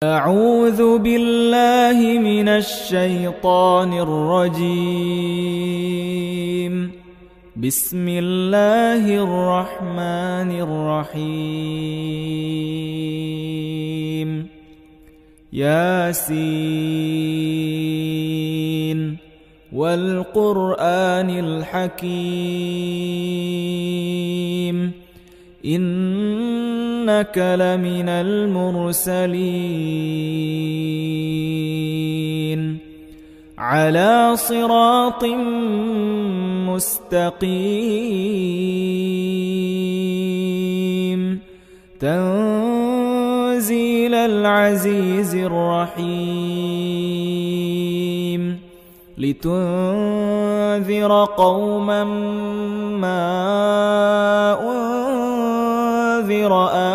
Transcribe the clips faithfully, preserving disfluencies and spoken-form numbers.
أعوذ بالله من الشيطان الرجيم. بسم الله الرحمن الرحيم. ياسين والقرآن الحكيم إنك لمن المرسلين على صراط مستقيم تنزيل العزيز الرحيم لتنذر قوما ما أنذر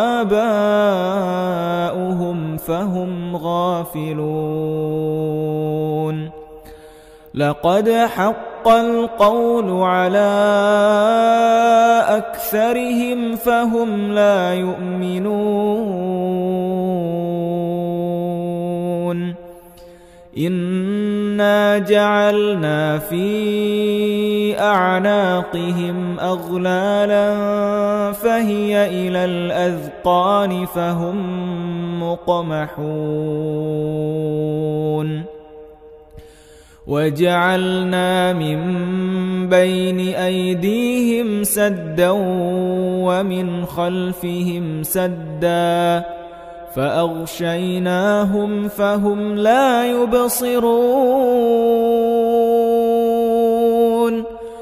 آباؤهم فهم غافلون. لقد حق القول على أكثرهم فهم لا يؤمنون. إنا جعلنا في أعناقهم أغلالا فهي إلى الأذقان فهم مقمحون. وجعلنا من بين أيديهم سدا ومن خلفهم سدا فأغشيناهم فهم لا يبصرون.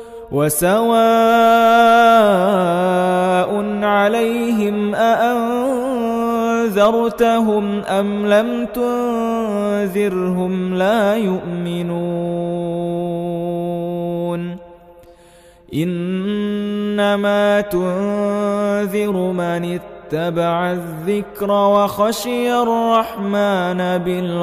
وسواء عليهم أأنذرتهم أم لم تنذرهم لا يؤمنون. إنما تنذر من اتبع الذكر وخشي الرحمن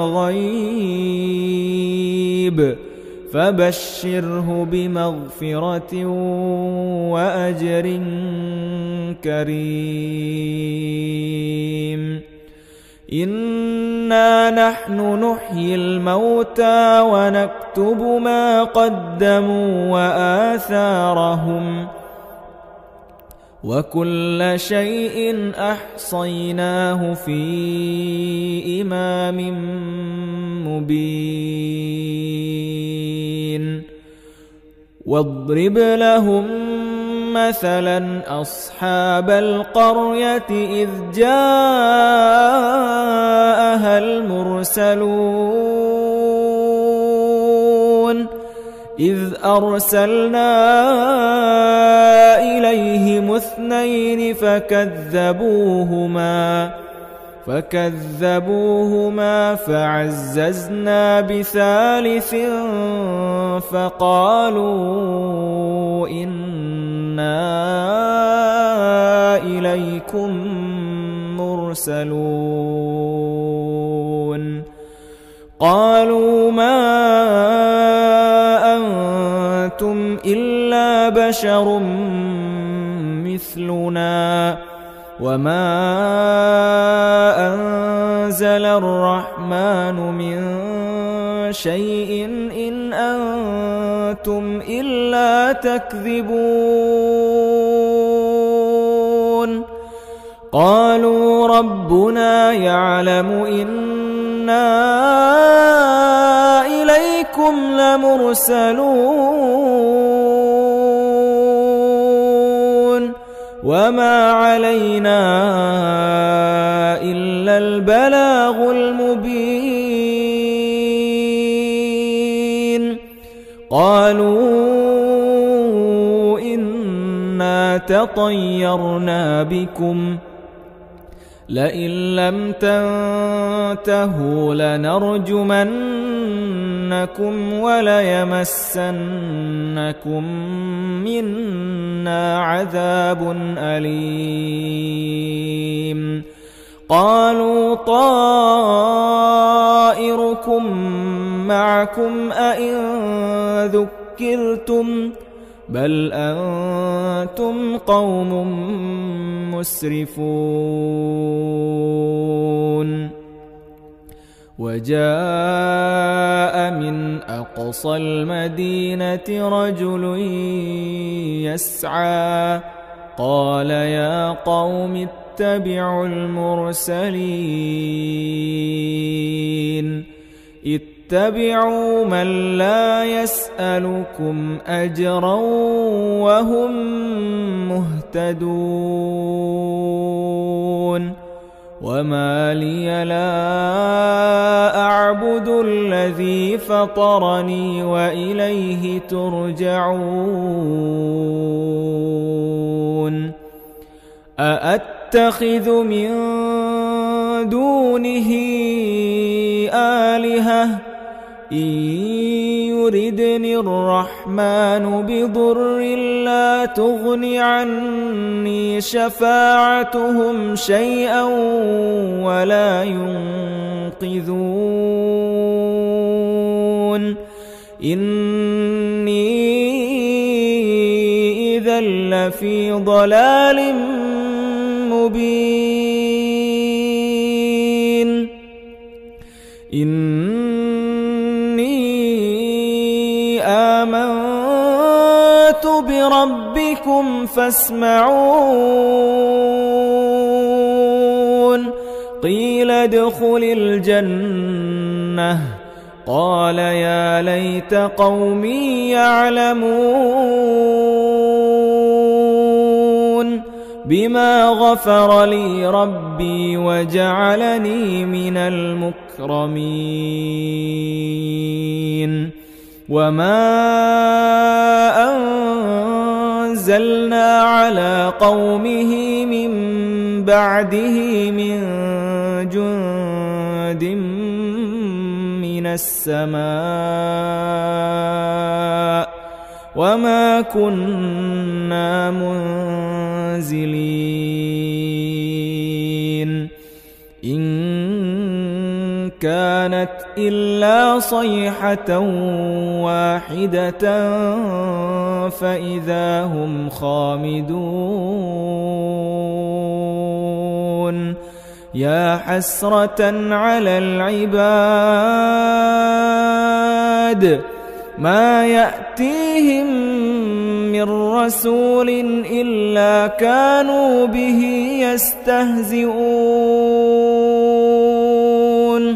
بالغيب فبشره بمغفرة وأجر كريم. إنا نحن نحيي الموتى ونكتب ما قدموا وآثارهم وكل شيء أحصيناه في إمام مبين. واضرب لهم مثلا أصحاب القرية إذ جاءها المرسلون إذ أرسلنا إليهم اثنين فكذبوهما فكذبوهما فعززنا بثالث فقالوا إنا إليكم مرسلون. قالوا ما أنتم إلا بشر مثلنا وما أنزل الرحمن من شيء إن أنتم إلا تكذبون. قالوا ربنا يعلم إنا إليكم لمرسلون وما علينا إلا البلاغ المبين. قالوا إنا تطيرنا بكم لئن لم تنتهوا لنرجمنكم وليمسنكم منا عذاب أليم. قالوا طائركم معكم أئن ذكرتم بل أنتم قوم مسرفون وجاء من أقصى المدينة رجل يسعى قال يا قوم اتبعوا المرسلين اتبعوا من لا يسألكم أجرا وهم مهتدون وما لي لا أعبد الذي فطرني وإليه ترجعون أأتخذ من دونه آلهة إن يردني الرحمن بضر لا تغن عني شفاعتهم شيئا ولا ينقذون إني إذا لفي ضلال مبين إني آمنت بربكم فاسمعون قيل ادخل الجنة قال يا ليت قومي يعلمون بما غفر لي ربي وجعلني من المكرمين وما أنزلنا على قومه من بعده من جند من السماء وما كنا منزلين إن كانت إلا صيحة واحدة فإذا هم خامدون يا حسرة على العباد ما يأتيهم من رسول إلا كانوا به يستهزئون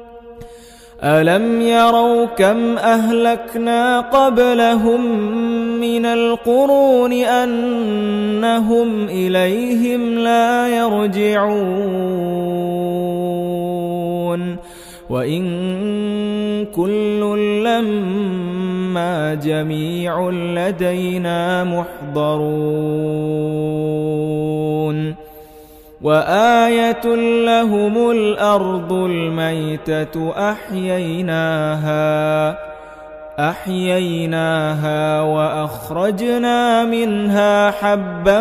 ألم يروا كم أهلكنا قبلهم من القرون أنهم إليهم لا يرجعون وإن كل لما جميع لدينا محضرون وآية لهم الأرض الميتة أحييناها أحييناها وأخرجنا منها حبا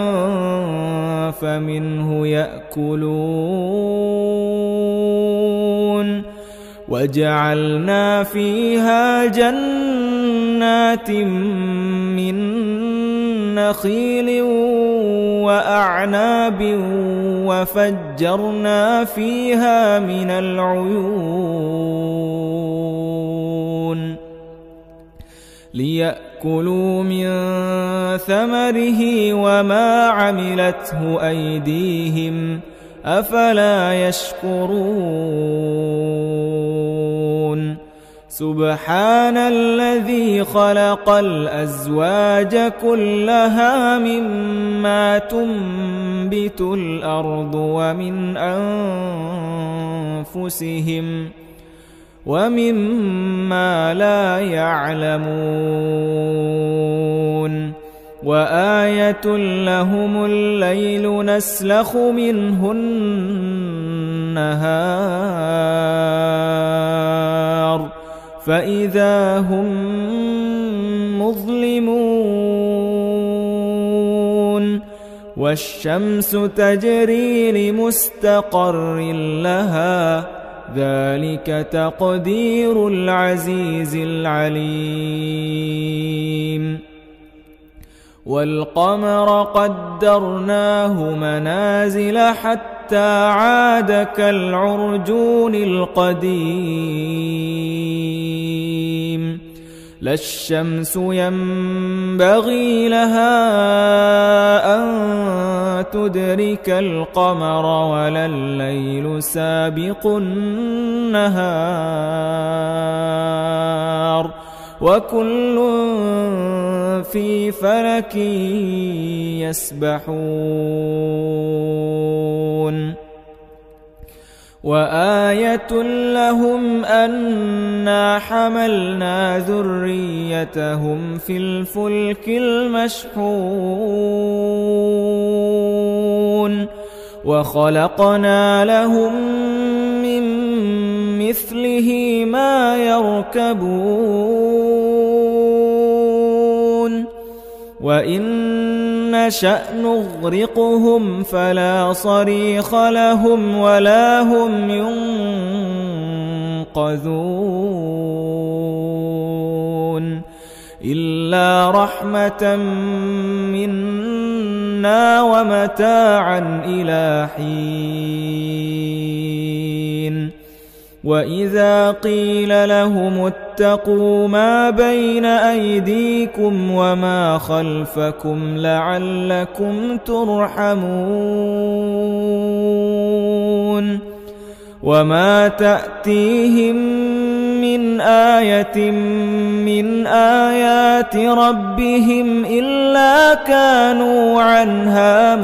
فمنه يأكلون وجعلنا فيها جنات من نخيل وأعناب وفجرنا فيها من العيون ليأكلوا من ثمره وما عملته أيديهم أفلا يشكرون سبحان الذي خلق الأزواج كلها مما تنبت الأرض ومن أنفسهم ومما لا يعلمون وآية لهم الليل نسلخ منه النهار فإذا هم مظلمون والشمس تجري لمستقر لها ذلك تقدير العزيز العليم والقمر قدرناه منازل حتى حتى عاد كالعرجون القديم لا الشمس ينبغي لها أن تدرك القمر ولا الليل سابق النهار وكل في فلك يسبحون وآية لهم أنا حملنا ذريتهم في الفلك المشحون وخلقنا لهم من مثله ما يركبون وإن نشأ نغرقهم فلا صريخ لهم ولا هم ينقذون إلا رحمة منا ومتاعا إلى حين وإذا قيل لهم اتقوا ما بين أيديكم وما خلفكم لعلكم ترحمون وما تأتيهم من آية من آيات ربهم إلا كانوا عنها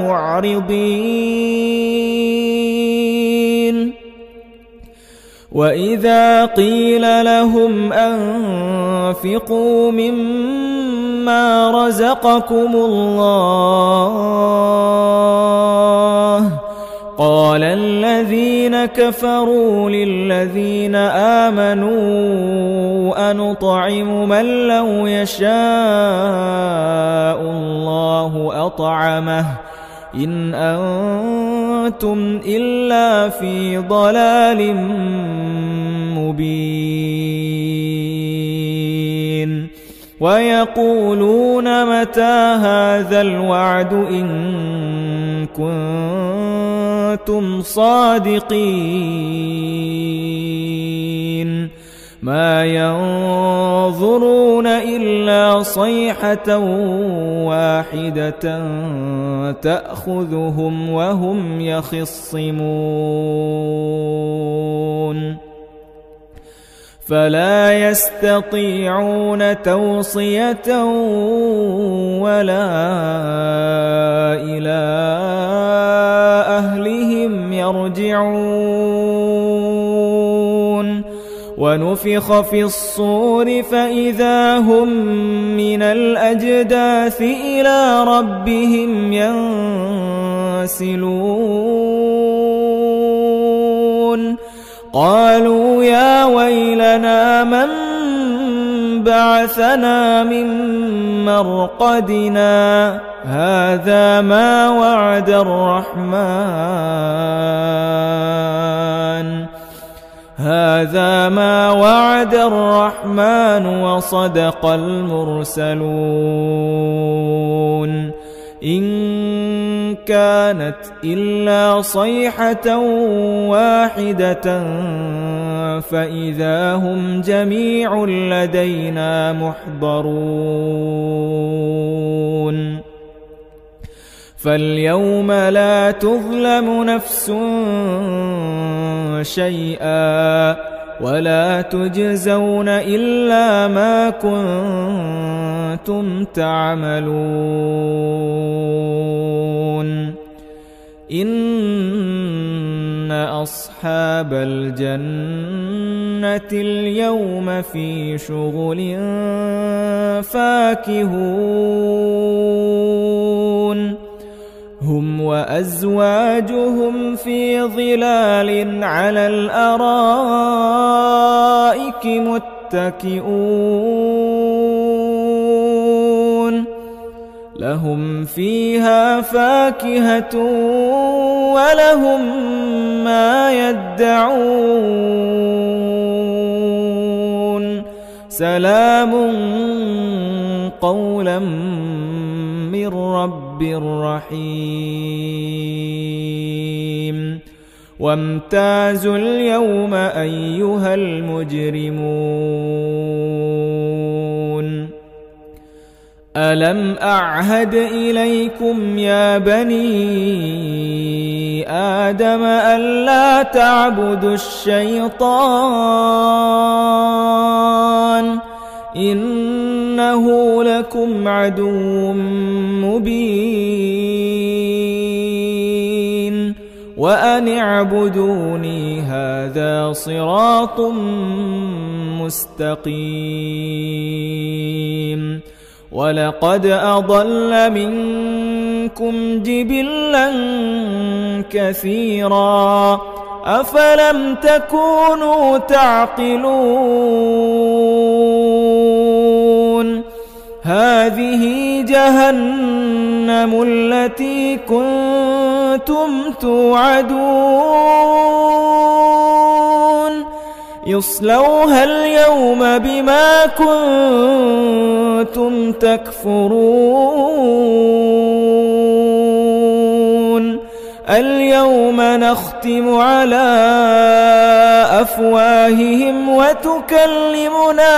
معرضين وإذا قيل لهم أنفقوا مما رزقكم الله قال الذين كفروا للذين آمنوا أنطعم من لو يشاء الله أطعمه إن أنتم إلا في ضلال مبين ويقولون متى هذا الوعد إن كنتم صادقين ما ينظرون إلا صيحة واحدة تأخذهم وهم يخصمون فلا يستطيعون توصية ولا إلى أهلهم يرجعون ونفخ في الصور فإذا هم من الأجداث إلى ربهم ينسلون قالوا يا ويلنا من بعثنا من مرقدنا هذا ما وعد الرحمن هذا ما وعد الرحمن وصدق المرسلون إن كانت إلا صيحة واحدة فإذا هم جميع لدينا محضرون فاليوم لا تظلم نفس شيئا ولا تجزون إلا ما كنتم تعملون إن أصحاب الجنة اليوم في شغل فاكهون هم وأزواجهم في ظلال على الأرائك متكئون لهم فيها فاكهة ولهم ما يدعون سلام قولا من رب رحيم وامتازوا اليوم أيها المجرمون ألم أعهد إليكم يا بني آدم ألا تعبدوا الشيطان إنه لكم عدو مبين وأن اعبدوني هذا صراط مستقيم ولقد أضل منكم جبلا كثيرا أفلم تكونوا تعقلون هذه جهنم التي كنتم توعدون يصلوها اليوم بما كنتم تكفرون اليوم نختم على أفواههم وتكلمنا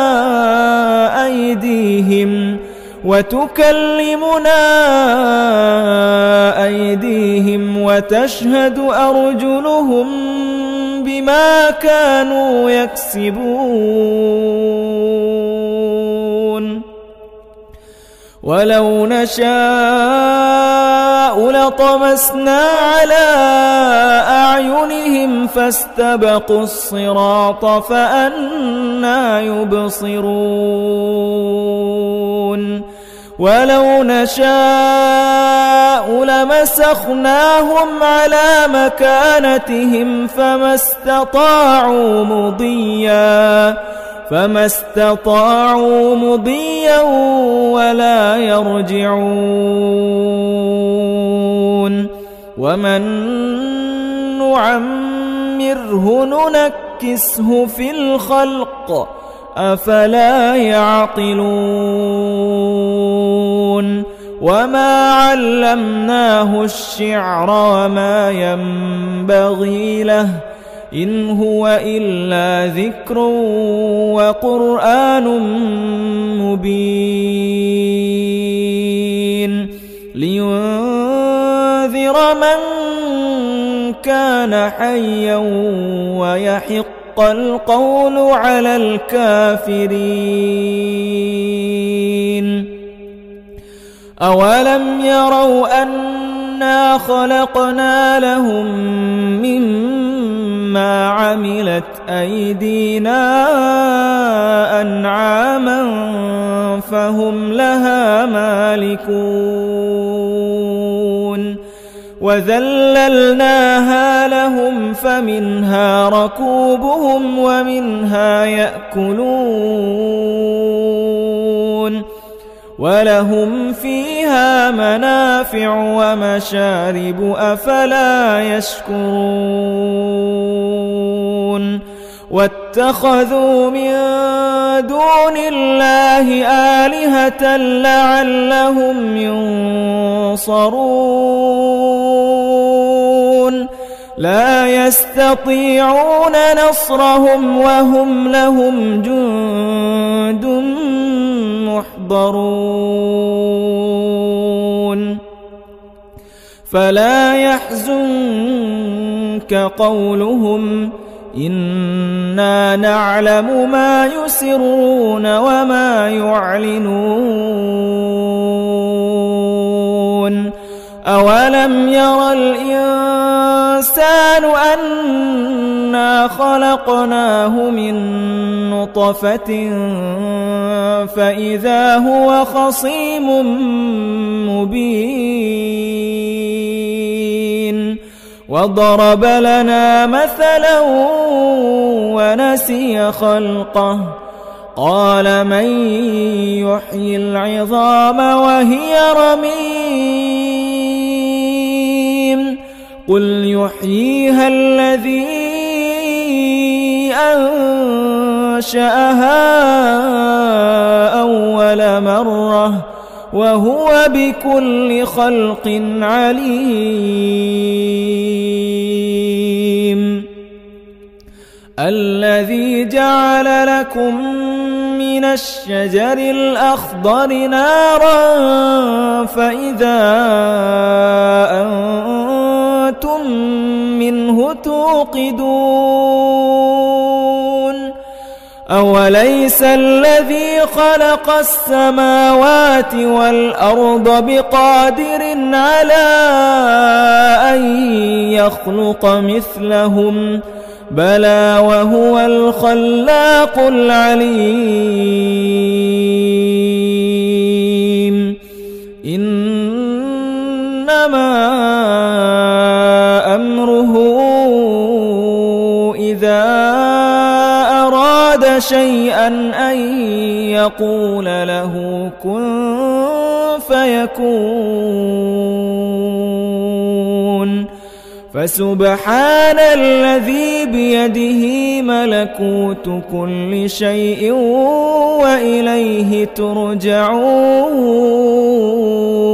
أيديهم وتكلمنا أيديهم وتشهد أرجلهم بما كانوا يكسبون ولو نشاء لطمسنا على أعينهم فاستبقوا الصراط فأنى يبصرون ولو نشاء لمسخناهم على مكانتهم فما استطاعوا مضيا فما استطاعوا مضيا ولا يرجعون ومن نعمره ننكسه في الخلق أفلا يعقلون وما علمناه الشعر وما ينبغي له إن هو إلا ذكر وقرآن مبين لينذر من كان حيا ويحق القول على الكافرين أولم يروا أنا خلقنا لهم مما عملت أيدينا أنعاما فهم لها مالكون وذللناها لهم فمنها ركوبهم ومنها يأكلون ولهم فيها منافع ومشارب أفلا يشكرون واتخذوا من دون الله آلهة لعلهم ينصرون لا يستطيعون نصرهم وهم لهم جند محضرون فلا يحزنك قولهم إنا نعلم ما يسرون وما يعلنون أولم ير الإنسان أنا خلقناه من نطفة فإذا هو خصيم مبين وضرب لنا مثلا ونسي خلقه قال من يحيي العظام وهي رميم قل يحييها الذي أنشأها أول مرة وهو بكل خلق عليم الذي جعل لكم من الشجر الأخضر نارا فإذا أنتم منه توقدون أوليس الذي خلق السماوات والأرض بقادر على أن يخلق مثلهم بلى وهو الخلاق العليم إنما أمره إذا أراد شيئا أن يقول له كن فيكون فسبحان الذي بيده ملكوت كل شيء وإليه ترجعون.